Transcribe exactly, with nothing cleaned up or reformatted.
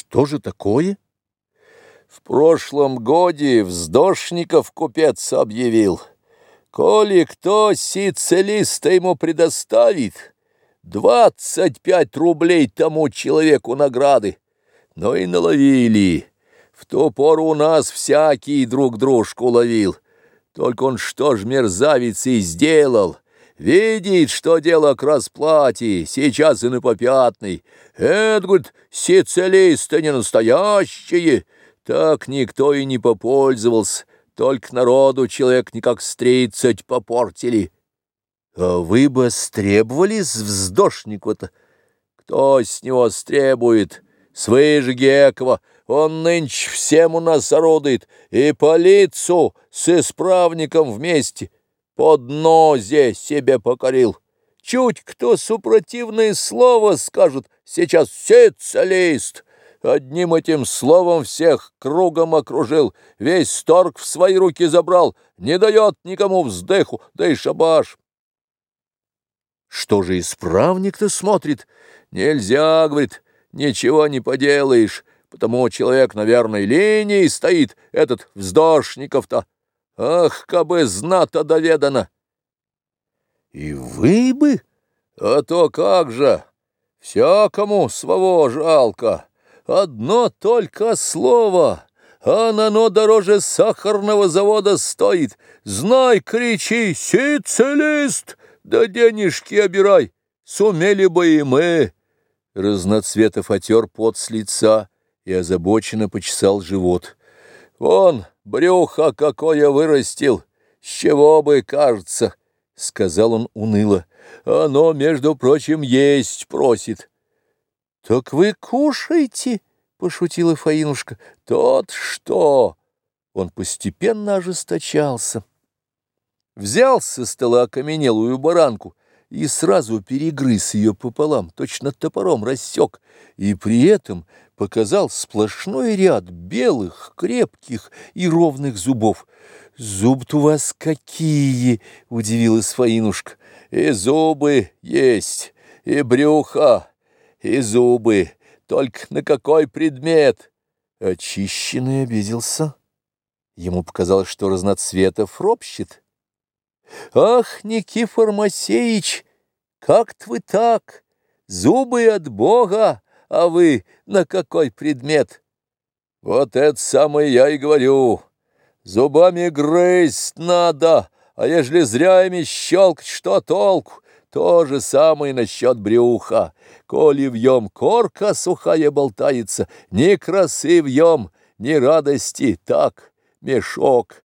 Что же такое? В прошлом годе вздошников купец объявил, коли кто сицилиста ему предоставит, двадцать пять рублей тому человеку награды. Но и наловили. В ту пору у нас всякий друг дружку ловил. Только он что ж мерзавец и сделал? Видит, что дело к расплате, сейчас и на попятный. Это, говорит, сицилисты не настоящие. Так никто и не попользовался, только народу человек никак с тридцать попортили. А вы бы стребовали с вздошнику-то? Кто с него стребует? Свыше Гекова, он нынче всем у нас орудует, и полицию с исправником вместе. Под нозе себе покорил. Чуть кто супротивное слово скажет, сейчас сицилист. Одним этим словом всех кругом окружил, весь торг в свои руки забрал, не дает никому вздыху, да и шабаш. Что же исправник-то смотрит? Нельзя, говорит, ничего не поделаешь, потому человек, наверное, линией стоит, этот вздошников-то. Ах, кабы знато доведано! И вы бы? А то как же! Всякому своего жалко. Одно только слово, а оно дороже сахарного завода стоит. Знай, кричи, сицилист, да денежки обирай. Сумели бы и мы. Разноцветов отер пот с лица и озабоченно почесал живот. Вон брюхо какое вырастил, с чего бы, кажется, — сказал он уныло. Оно, между прочим, есть просит. — Так вы кушаете, — пошутила Фаинушка. — Тот что? Он постепенно ожесточался. Взял со стола окаменелую баранку и сразу перегрыз ее пополам, точно топором рассек, и при этом показал сплошной ряд белых, крепких и ровных зубов. — Зуб-то у вас какие! — удивилась Фаинушка. — И зубы есть, и брюхо, и зубы. Только на какой предмет? Очищенный обиделся. Ему показалось, что Разноцветов ропщет. — Ах, Никифор Моисеич, как-то вы так? Зубы от Бога, а вы на какой предмет? — Вот это самое я и говорю. Зубами грызть надо, а ежели зря ими щелкать, что толку? То же самое насчет брюха. Коли вьем корка сухая болтается, ни красы вьем, ни радости, так, мешок.